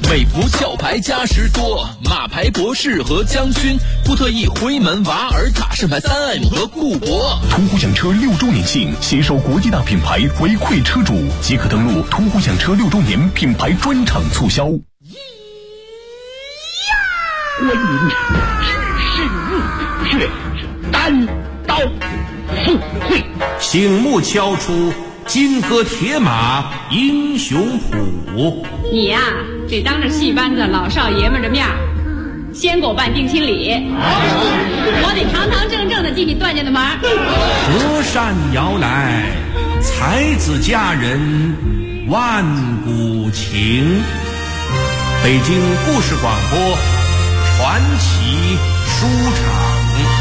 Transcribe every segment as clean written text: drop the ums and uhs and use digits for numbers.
美孚壳牌加时多，马牌博士和将军，布特意辉门瓦尔塔盛牌 3M 和固铂。 途虎享车6周年庆，携手国际大品牌回馈车主，即可登录途虎享车6周年品牌专场促销。 观音指示入却单刀赴会， 醒目敲出金戈铁马英雄谱。 你呀，得当着戏班子老少爷们的面先给我办定亲礼，我得堂堂正正的进你段家的门。 隔山遥来，才子佳人万古情。北京故事广播传奇书场。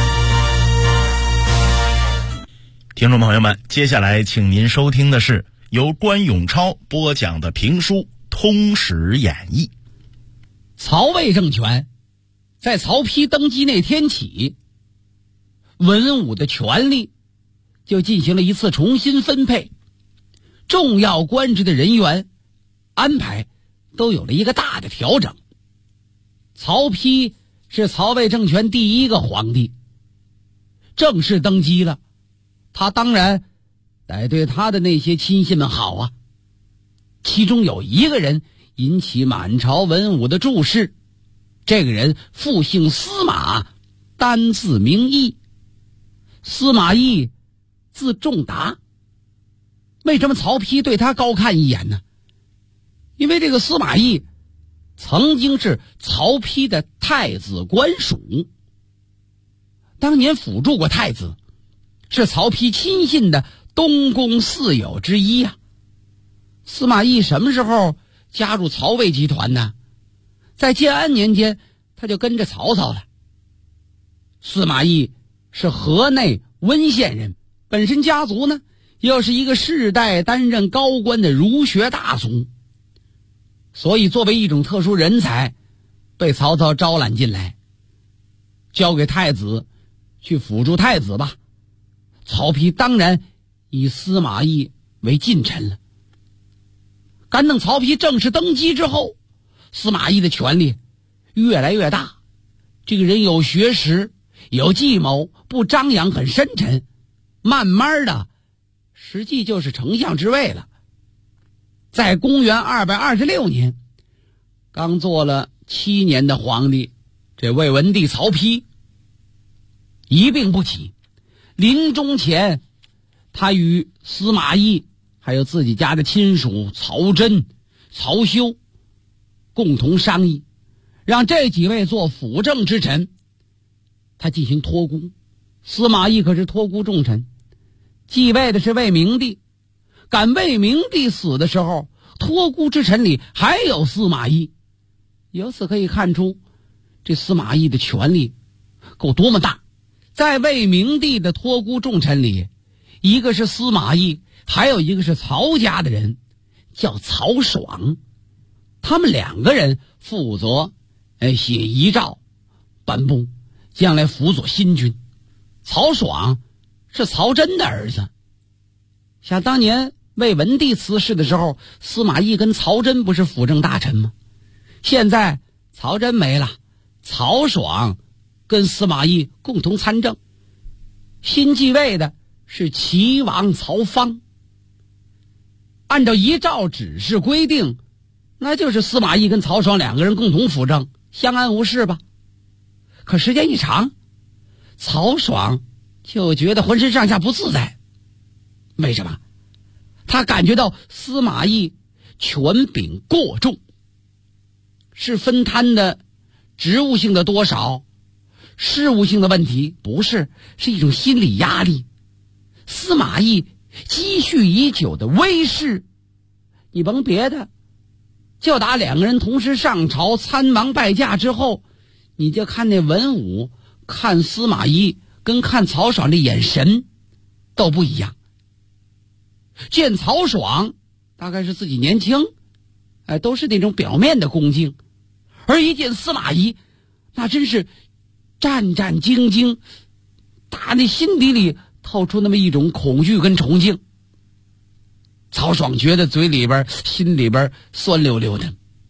听众朋友们，接下来请您收听的是由关永超播讲的评书《通史演义》。 曹魏政权在曹丕登基那天起，文武的权力就进行了一次重新分配，重要官职的人员安排都有了一个大的调整。曹丕是曹魏政权第一个皇帝，正式登基了，他当然得对他的那些亲信们好啊。其中有一个人引起满朝文武的注视，这个人复姓司马，单字名义。司马懿字仲达。为什么曹丕对他高看一眼呢？因为这个司马懿曾经是曹丕的太子官属，当年辅助过太子，是曹丕亲信的东宫四友之一啊。司马懿什么时候加入曹魏集团呢？在建安年间他就跟着曹操了。司马懿是河内温县人，本身家族呢又是一个世代担任高官的儒学大族，所以作为一种特殊人才被曹操招揽进来，交给太子去辅助太子吧。曹丕当然以司马懿为近臣了。干等曹丕正式登基之后，司马懿的权力越来越大。这个人有学识，有计谋，不张扬，很深沉，慢慢的实际就是丞相之位了。在公元226年，刚做了7年的皇帝，这魏文帝曹丕一病不起，临终前他与司马懿还有自己家的亲属曹真、曹休共同商议，让这几位做辅政之臣，他进行托孤。司马懿可是托孤重臣，继位的是魏明帝，赶魏明帝死的时候，托孤之臣里还有司马懿。由此可以看出，这司马懿的权力够多么大。在魏明帝的托孤重臣里，一个是司马懿，还有一个是曹家的人，叫曹爽。他们2个人负责写遗诏颁布，将来辅佐新君。曹爽是曹真的儿子。想当年魏文帝辞世的时候，司马懿跟曹真不是辅政大臣吗？现在曹真没了，曹爽跟司马懿共同参政。新继位的是齐王曹芳。按照遗诏指示规定，那就是司马懿跟曹爽2个人共同辅政，相安无事吧。可时间一长，曹爽就觉得浑身上下不自在。为什么？他感觉到司马懿权柄过重，是分摊的职务性的多少，事务性的问题，不是，是一种心理压力。司马懿积蓄已久的威势，你甭别的，就打2个人同时上朝参王拜驾之后，你就看那文武看司马懿跟看曹爽的眼神都不一样。见曹爽大概是自己年轻，都是那种表面的恭敬，而一见司马懿，那真是战战兢兢，打那心底里透出那么一种恐惧跟崇敬。曹爽觉得嘴里边心里边酸溜溜的，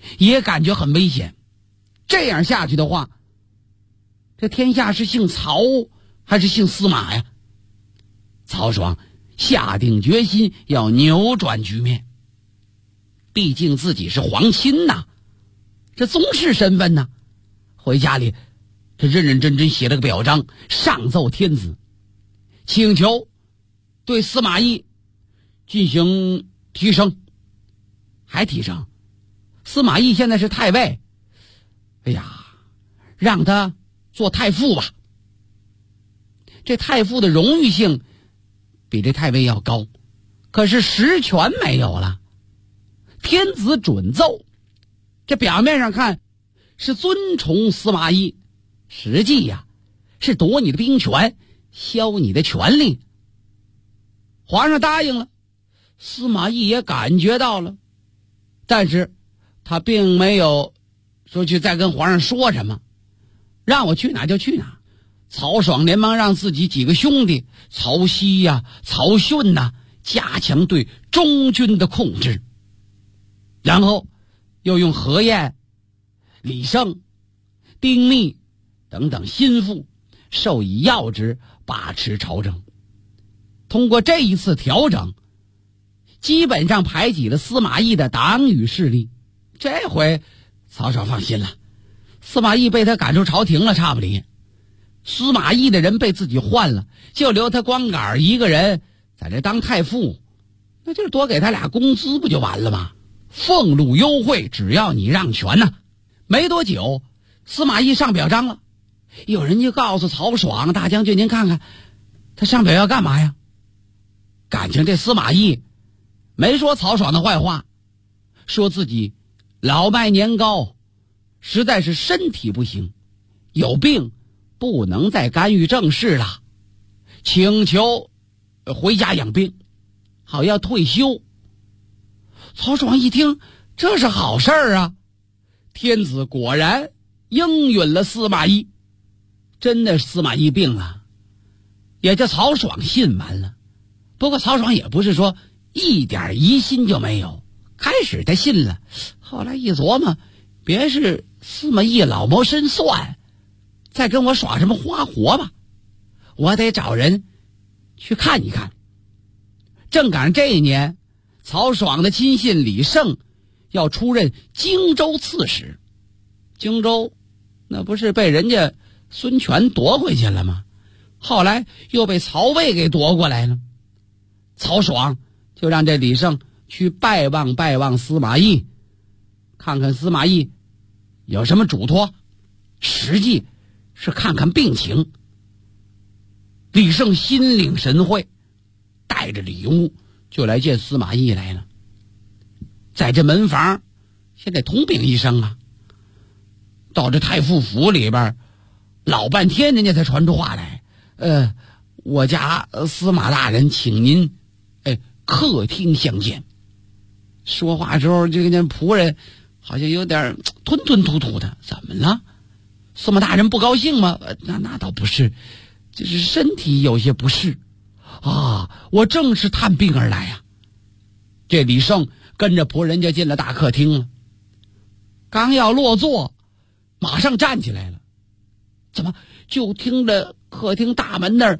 也感觉很危险。这样下去的话，这天下是姓曹还是姓司马呀？曹爽下定决心要扭转局面，毕竟自己是皇亲呐，这宗室身份呐。回家里这认认真真写了个表彰，上奏天子，请求对司马懿进行提升。还提升？司马懿现在是太尉，哎呀，让他做太傅吧。这太傅的荣誉性比这太尉要高，可是实权没有了。天子准奏，这表面上看是尊崇司马懿，实际呀是夺你的兵权，削你的权力。皇上答应了，司马懿也感觉到了，但是他并没有说去再跟皇上说什么，让我去哪就去哪。曹爽连忙让自己几个兄弟曹熙呀、曹训呐，加强对中军的控制，然后又用何晏、李胜、丁密等等心腹授以要职，把持朝政。通过这一次调整，基本上排挤了司马懿的党羽势力。这回曹爽放心了，司马懿被他赶出朝廷了，差不离。司马懿的人被自己换了，就留他光杆一个人在这当太傅，那就是多给他俩工资不就完了吗？俸禄优惠，只要你让权呐。没多久，司马懿上表彰了，有人就告诉曹爽：“大将军，您看看，他上表要干嘛呀？”感情这司马懿没说曹爽的坏话，说自己老迈年高，实在是身体不行，有病不能再干预政事了，请求回家养病，好要退休。曹爽一听，这是好事儿啊！天子果然应允了司马懿，真的司马懿病了，也就曹爽信完了。不过曹爽也不是说一点疑心就没有，开始他信了，后来一琢磨，别是司马懿老谋深算，再跟我耍什么花活吧，我得找人去看一看。正赶上这一年，曹爽的亲信李胜要出任荆州刺史。荆州那不是被人家孙权夺回去了吗？后来又被曹魏给夺过来了。曹爽就让这李胜去拜望司马懿，看看司马懿有什么嘱托，实际是看看病情。李胜心领神会，带着礼物就来见司马懿来了。在这门房先得通禀一声啊，到这太傅府里边老半天，人家才传出话来，我家司马大人请您客厅相见。说话时候这个仆人好像有点吞吞吐吐的，怎么了？司马大人不高兴吗？那倒不是，就是身体有些不适啊，我正是探病而来呀。这李胜跟着仆人就进了大客厅了，刚要落座，马上站起来了。怎么就听着客厅大门那儿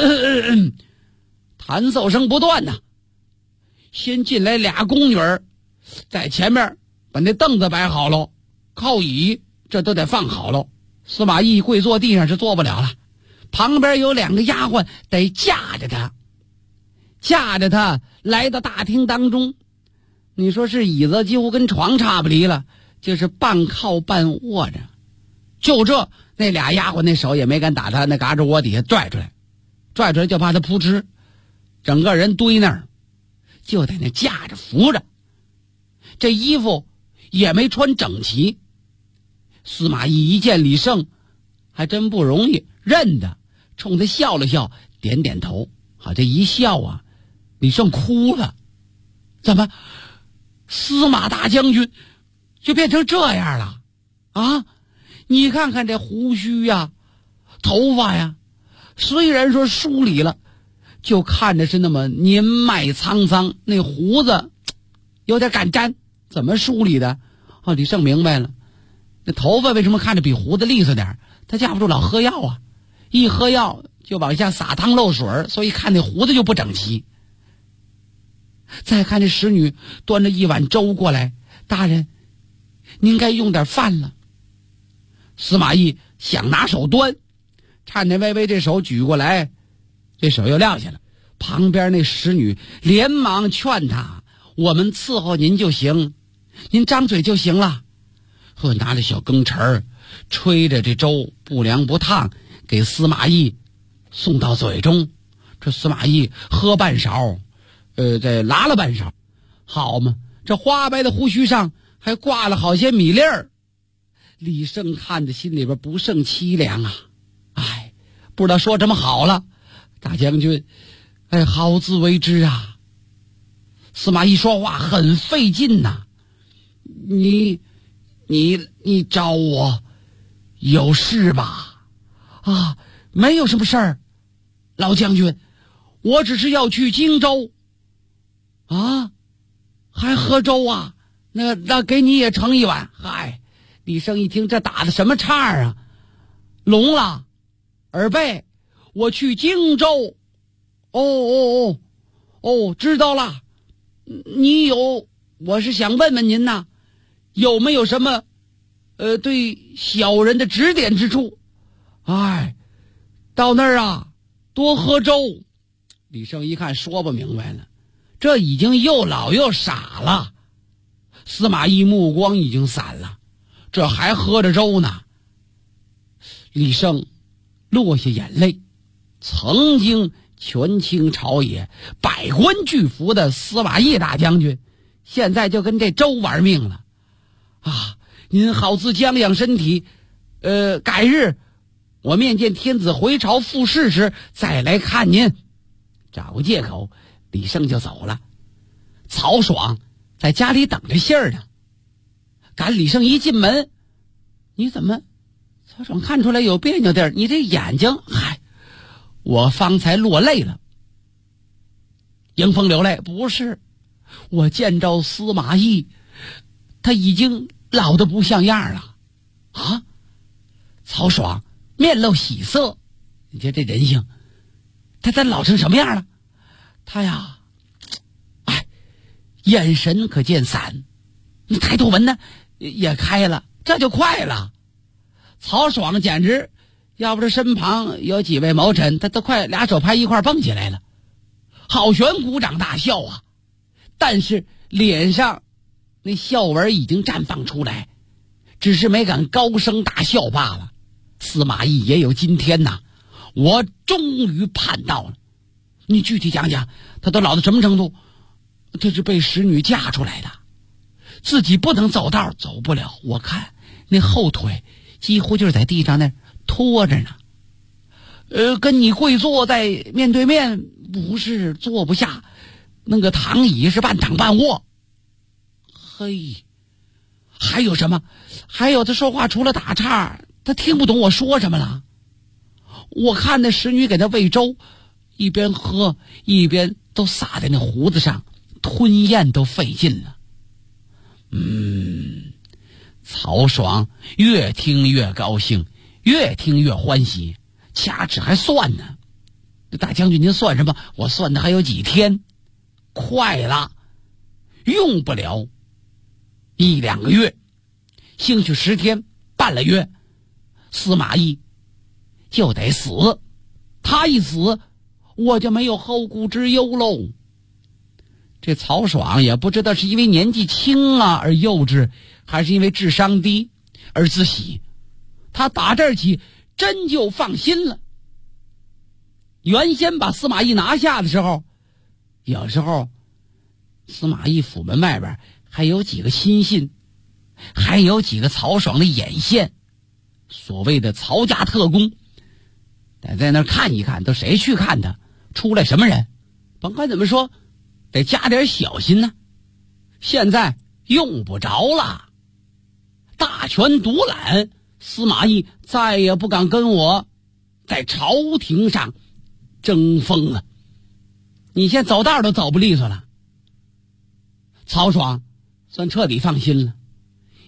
弹奏声不断呢？先进来俩宫女儿，在前面把那凳子摆好了，靠椅这都得放好了。司马懿跪坐地上是坐不了了，旁边有两个丫鬟得架着他来到大厅当中。你说是椅子几乎跟床差不离了，就是半靠半卧着。就这那俩丫鬟那手也没敢打他那嘎吱窝底下拽出来就怕他扑哧，整个人堆那儿，就在那架着扶着，这衣服也没穿整齐。司马懿一见李胜还真不容易认得，冲他笑了笑，点点头。好，这一笑啊，李胜哭了。怎么司马大将军就变成这样了啊？你看看这胡须呀，头发呀，虽然说梳理了，就看着是那么年迈沧桑，那胡子有点敢粘。怎么梳理的？ 哦，李胜明白了，那头发为什么看着比胡子利索点？他架不住老喝药啊，一喝药就往下撒汤漏水，所以看那胡子就不整齐。再看这使女端着一碗粥过来，大人，您该用点饭了。司马懿想拿手端，颤颤巍巍这手举过来，这手又撂下了。旁边那使女连忙劝他，我们伺候您就行，您张嘴就行了。呵，拿着小羹匙吹着这粥不凉不烫，给司马懿送到嘴中。这司马懿喝半勺，再拉了半勺，好嘛，这花白的胡须上还挂了好些米粒儿。李胜看着心里边不胜凄凉啊，哎，不知道说什么好了。大将军，哎，好自为之啊。司马懿说话很费劲呐，你找我有事吧？啊，没有什么事儿，老将军，我只是要去荆州。啊，还喝粥啊？那给你也盛一碗。嗨，李胜一听这打的什么岔啊？聋了，耳背，我去荆州。哦，知道了。我是想问问您呐，有没有什么对小人的指点之处？哎，到那儿啊，多喝粥。李胜一看说不明白了，这已经又老又傻了。司马懿目光已经散了，这还喝着粥呢。李胜落下眼泪，曾经权倾朝野、百官巨服的司马懿大将军，现在就跟这粥玩命了啊！您好自将养身体，改日我面见天子回朝复试时再来看您。找个借口，李胜就走了。曹爽在家里等着信儿呢。赶李胜一进门，你怎么？曹爽看出来有别扭地儿，你这眼睛，嗨，我方才落泪了。迎风流泪？不是，我见着司马懿，他已经老得不像样了。啊！曹爽面露喜色，你瞧这人性，他老成什么样了？他呀，哎，眼神可见散，那抬头纹呢也开了，这就快了。曹爽简直，要不是身旁有几位谋臣，他都快俩手拍一块蹦起来了。郝玄鼓掌大笑啊，但是脸上那笑纹已经绽放出来，只是没敢高声大笑罢了。司马懿也有今天呐，我终于盼到了。你具体讲讲，他都老到什么程度？这是被使女嫁出来的，自己不能走道，走不了。我看那后腿几乎就是在地上那拖着呢。跟你跪坐在面对面，不是坐不下，那个躺椅是半躺半卧。嘿，还有什么？还有他说话除了打岔，他听不懂我说什么了。我看那使女给他喂粥，一边喝一边都撒在那胡子上，吞咽都费劲了。曹爽越听越高兴，越听越欢喜，掐指还算呢。大将军您算什么？我算的还有几天，快了，用不了1-2个月，兴许10天半了月，司马懿就得死。他一死，我就没有后顾之忧喽。这曹爽也不知道是因为年纪轻啊而幼稚，还是因为智商低而自喜，他打这儿起真就放心了。原先把司马懿拿下的时候，有时候司马懿府门外边还有几个亲信，还有几个曹爽的眼线，所谓的曹家特工，得在那儿看一看，都谁去看他，出来什么人，甭管怎么说得加点小心呢。现在用不着了，大权独揽，司马懿再也不敢跟我在朝廷上争锋了。你现在走道都走不利索了。曹爽算彻底放心了，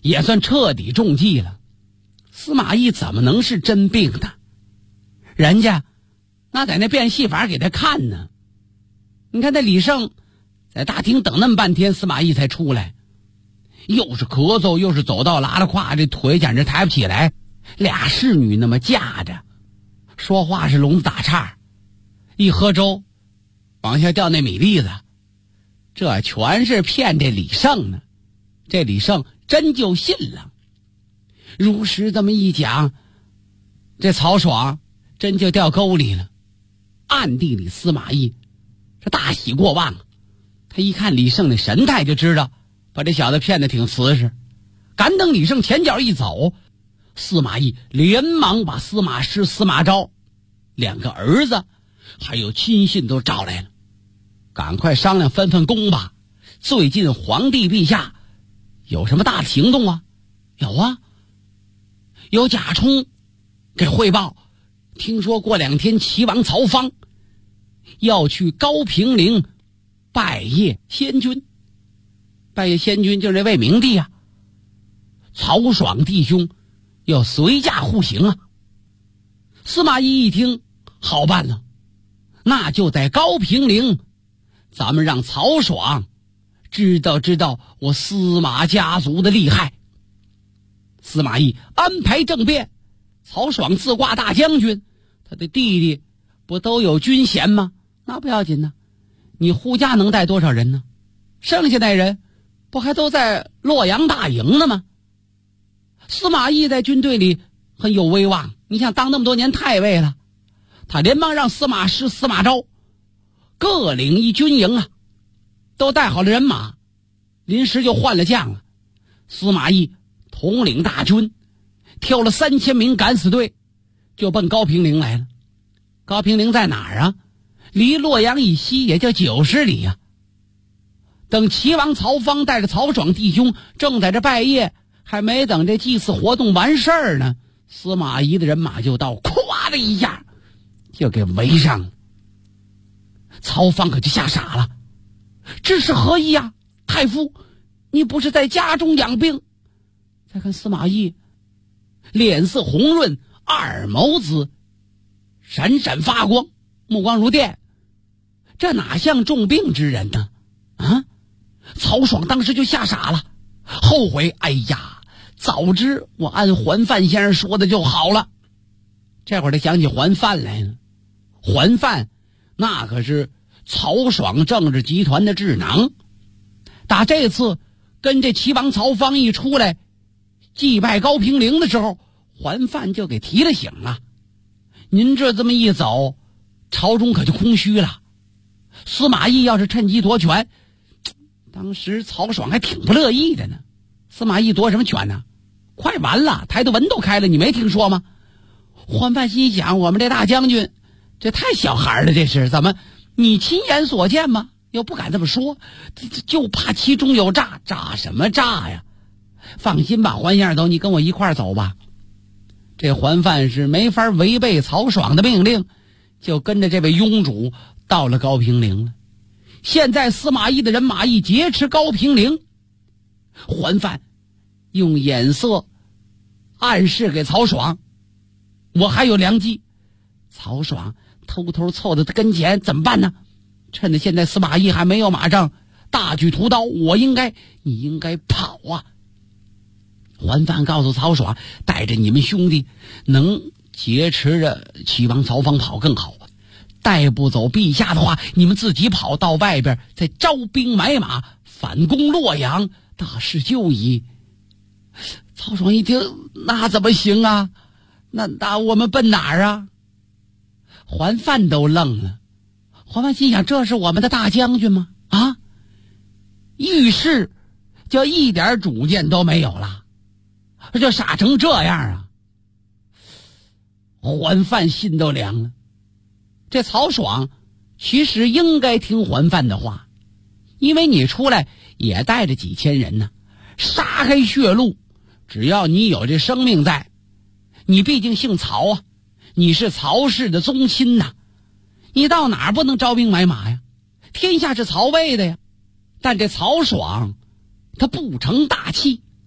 也算彻底中计了。司马懿怎么能是真病呢？人家那在那变戏法给他看呢。你看那李胜在大厅等那么半天，司马懿才出来，又是咳嗽又是走道拉拉胯，这腿简直抬不起来，俩侍女那么架着，说话是聋子打岔，一喝粥往下掉那米粒子，这全是骗这李胜呢。这李胜真就信了。如实这么一讲，这曹爽真就掉沟里了。暗地里司马懿这大喜过望，他一看李胜的神态就知道把这小子骗得挺瓷实。赶等李胜前脚一走，司马懿连忙把司马师、司马昭两个儿子还有亲信都找来了，赶快商量分分工吧。最近皇帝陛下有什么大的行动啊？有啊，有贾充给汇报，听说过2天齐王曹芳要去高平陵拜谒先君。拜谒先君就是这位明帝啊。曹爽弟兄要随驾护行啊。司马懿一听好办了，那就在高平陵咱们让曹爽知道我司马家族的厉害。司马懿安排政变，曹爽自挂大将军，他的弟弟不都有军衔吗？那不要紧呢，你护驾能带多少人呢？剩下那人不还都在洛阳大营呢吗？司马懿在军队里很有威望，你想当那么多年太尉了，他连忙让司马师、司马昭各领一军营啊，都带好了人马，临时就换了将了。司马懿统领大军，挑了3000名敢死队，就奔高平陵来了。高平陵在哪儿啊？离洛阳以西也就90里啊。等齐王曹芳带着曹爽弟兄正在这拜谒，还没等这祭祀活动完事儿呢，司马懿的人马就到，咵的一下就给围上了。曹芳可就吓傻了，这是何意啊？太傅，你不是在家中养病？再看司马懿脸色红润，二眸子闪闪发光，目光如电，这哪像重病之人呢？啊！曹爽当时就吓傻了，后悔，哎呀，早知我按桓范先生说的就好了。这会儿他想起桓范来了，桓范那可是曹爽政治集团的智囊，打这次跟这齐王曹芳一出来祭拜高平陵的时候，桓范就给提了醒了。您这么一走，朝中可就空虚了。司马懿要是趁机夺权，当时曹爽还挺不乐意的呢。司马懿夺什么权呢？快完了，抬头文都开了，你没听说吗？桓范心想，我们这大将军这太小孩了，这是怎么？你亲眼所见吗？又不敢这么说，就怕其中有诈。诈什么诈呀？放心吧，桓先生，走，你跟我一块儿走吧。这桓范是没法违背曹爽的命令，就跟着这位庸主到了高平陵了。现在司马懿的人马一劫持高平陵，桓范用眼色暗示给曹爽，我还有良机。曹爽偷偷凑到他跟前，怎么办呢？趁着现在司马懿还没有马上大举屠刀，你应该跑啊。桓范告诉曹爽，带着你们兄弟能劫持着齐王曹芳跑更好，带不走陛下的话，你们自己跑到外边，再招兵买马反攻洛阳，大事就矣。曹爽一听，那怎么行啊？那我们奔哪儿啊？桓范都愣了。桓范心想，这是我们的大将军吗？啊，遇事就一点主见都没有了，就傻成这样啊！桓范心都凉了。这曹爽其实应该听桓范的话，因为你出来也带着几千人呢，杀开血路，只要你有这生命在，你毕竟姓曹啊，你是曹氏的宗亲呐，你到哪儿不能招兵买马呀？天下是曹魏的呀。但这曹爽他不成大器，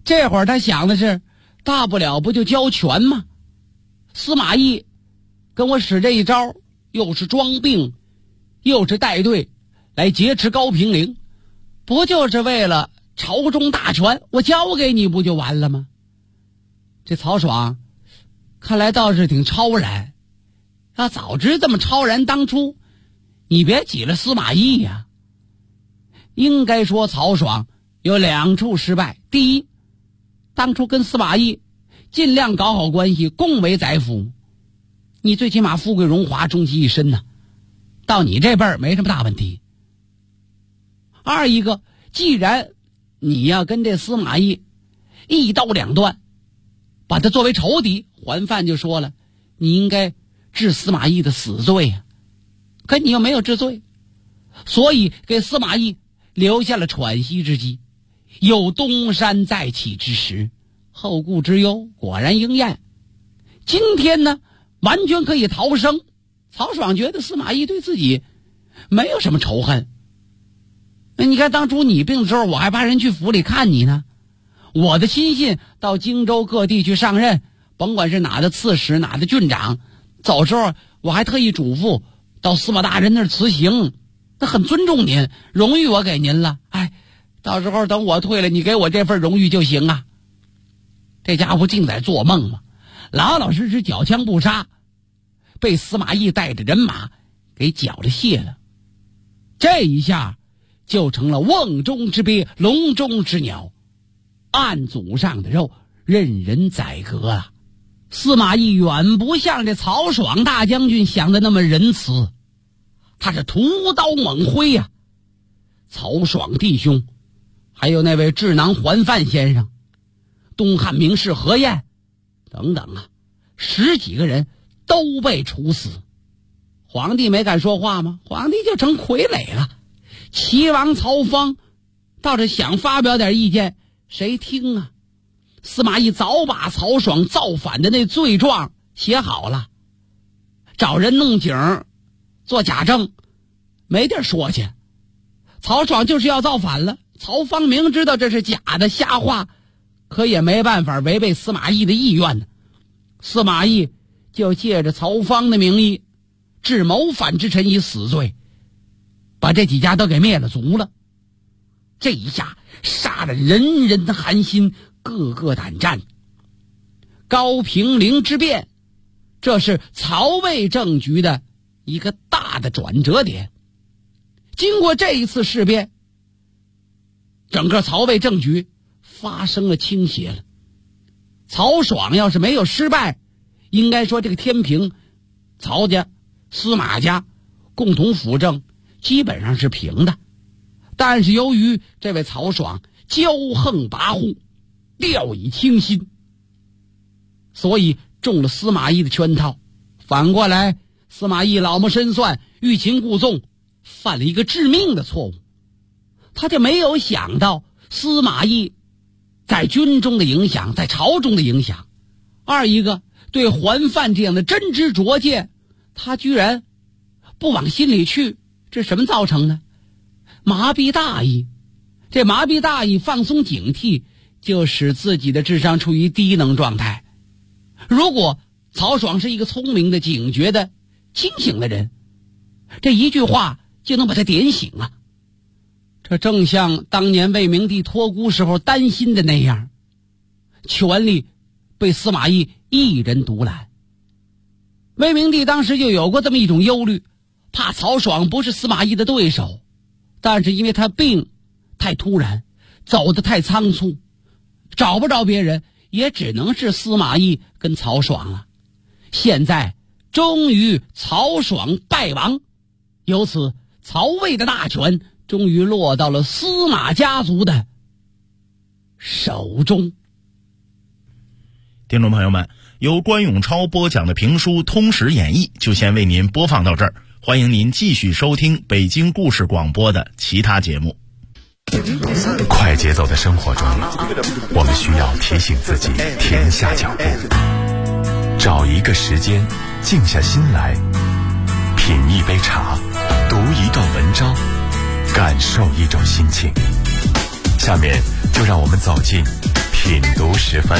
这会儿他想的是，大不了不就交权吗？司马懿跟我使这一招，又是装病，又是带队来劫持高平陵，不就是为了朝中大权，我交给你不就完了吗？这曹爽看来倒是挺超然，要早知这么超然，当初你别挤了司马懿呀。应该说曹爽有两处失败。第一，当初跟司马懿尽量搞好关系，共为宰辅，你最起码富贵荣华终其一身呢，到你这辈儿没什么大问题。二一个，既然你要跟这司马懿一刀两断，把他作为仇敌，桓范就说了，你应该治司马懿的死罪呀，可你又没有治罪，所以给司马懿留下了喘息之机。有东山再起之时，后顾之忧果然应验。今天呢，完全可以逃生。曹爽觉得司马懿对自己没有什么仇恨。你看当初你病的时候，我还派人去府里看你呢，我的亲信到荆州各地去上任，甭管是哪的刺史哪的郡长，走时候我还特意嘱咐到司马大人那儿辞行，那很尊重您，荣誉我给您了，到时候等我退了，你给我这份荣誉就行啊。这家伙净在做梦嘛，老老实实缴枪不杀，被司马懿带着人马给缴了械了。这一下就成了瓮中之鳖，笼中之鸟，案祖上的肉，任人宰割啊。司马懿远不像这曹爽大将军想的那么仁慈，他是屠刀猛挥呀。曹爽弟兄，还有那位智囊桓范先生，东汉名士何晏等等啊，10几个人都被处死。皇帝没敢说话吗？皇帝就成傀儡了。齐王曹芳倒是想发表点意见，谁听啊？司马懿早把曹爽造反的那罪状写好了，找人弄景做假证，没地儿说去。曹爽就是要造反了，曹芳明知道这是假的瞎话，可也没办法违背司马懿的意愿呢。司马懿就借着曹芳的名义治谋反之臣以死罪，把这几家都给灭了族了。这一下杀了人人的寒心，个个胆战。高平陵之变，这是曹魏政局的一个大的转折点。经过这一次事变，整个曹魏政局发生了倾斜了。曹爽要是没有失败，应该说这个天平，曹家、司马家共同辅政基本上是平的。但是由于这位曹爽骄横跋扈，掉以轻心，所以中了司马懿的圈套。反过来，司马懿老谋深算，欲擒故纵，犯了一个致命的错误。他就没有想到司马懿在军中的影响，在朝中的影响。二一个，对桓范这样的真知灼见，他居然不往心里去，这什么造成呢？麻痹大意。这麻痹大意，放松警惕，就使自己的智商处于低能状态。如果曹爽是一个聪明的、警觉的、清醒的人，这一句话就能把他点醒啊。这正像当年魏明帝托孤时候担心的那样，权力被司马懿一人独揽。魏明帝当时就有过这么一种忧虑，怕曹爽不是司马懿的对手，但是因为他病太突然，走得太仓促，找不着别人，也只能是司马懿跟曹爽了。现在终于曹爽败亡，由此曹魏的大权终于落到了司马家族的手中。 听众朋友们，由关永超播讲的评书《通史演义》就先为您播放到这儿，欢迎您继续收听北京故事广播的其他节目。 快节奏的生活中，我们需要提醒自己停下脚步，找一个时间静下心来，品一杯茶，读一段文章，感受一种心情。下面就让我们走进品读时分。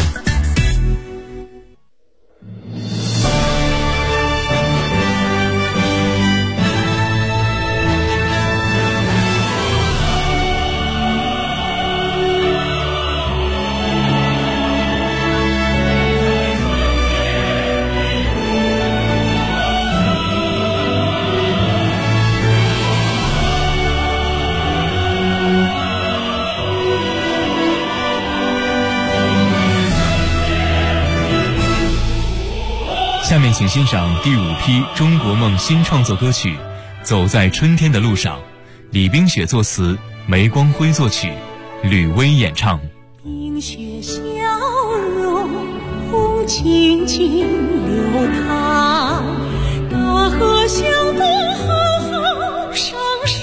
下面请欣赏第5批中国梦新创作歌曲《走在春天的路上》，李冰雪作词，梅光辉作曲，吕薇演唱。 冰雪消融，红静静流淌，大河向东浩浩汤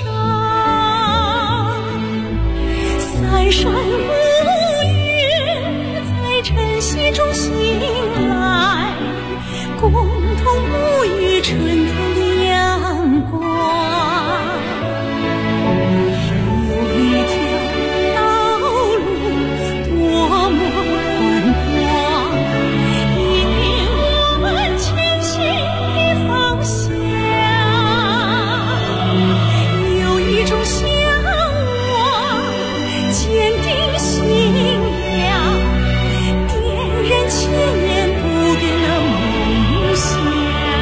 汤，三山五岳在晨曦中醒来，共同沐浴春天的阳光。有一条道路多么宽广，引领我们前行的方向。有一种向往，坚定信仰，点燃千年不变的梦想。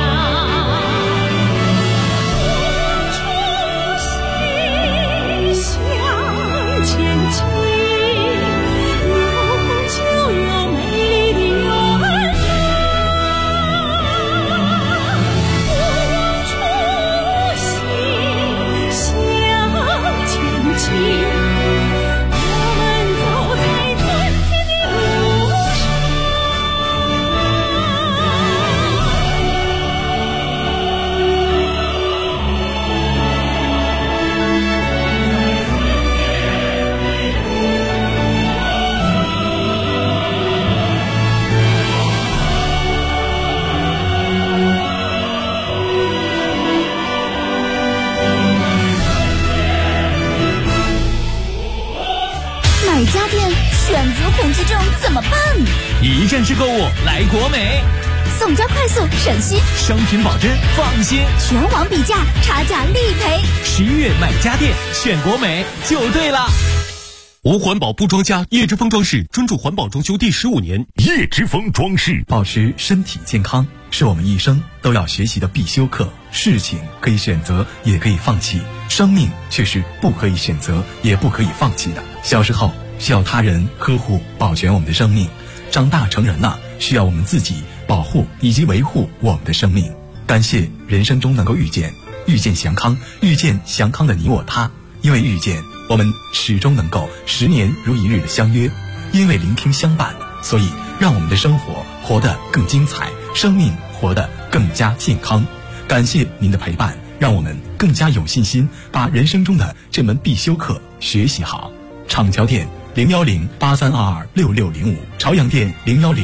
买家电选择恐惧症怎么办？ 一站式购物来国美， 送交快速省心， 商品保真放心， 全网比价，差价立赔。 11月买家电选国美就对了。 无环保不装家，叶之峰装饰专注环保装修第15年。 叶之峰装饰， 保持身体健康是我们一生都要学习的必修课。事情可以选择，也可以放弃，生命却是不可以选择，也不可以放弃的。小时候需要他人呵护保全我们的生命，长大成人了，需要我们自己保护以及维护我们的生命。感谢人生中能够遇见祥康，遇见祥康的你我他。因为遇见，我们始终能够10年如一日的相约；因为聆听相伴，所以让我们的生活活得更精彩，生命活得更加健康。感谢您的陪伴，让我们更加有信心把人生中的这门必修课学习好。厂桥店01083226605，朝阳店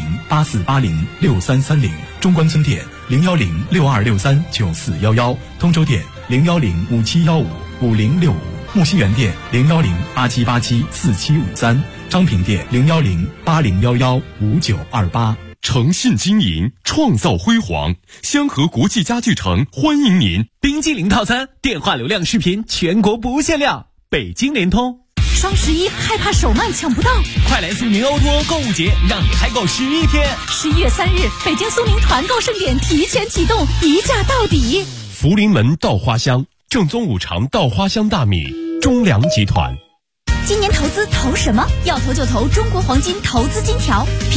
01084806330，中关村店01062639411，通州店01057155065，木樨园店01087874753，昌平店01080115928。 诚信经营，创造辉煌。香河国际家具城欢迎您。 冰激凌套餐，电话流量视频全国不限量，北京联通。 双11害怕手慢抢不到， 快来苏宁欧多购物节，让你嗨购11天。 11月3日，北京苏宁团购盛典提前启动，一价到底。 福临门稻花香，正宗五常稻花香大米，中粮集团。 今年投资投什么？要投就投中国黄金投资金条。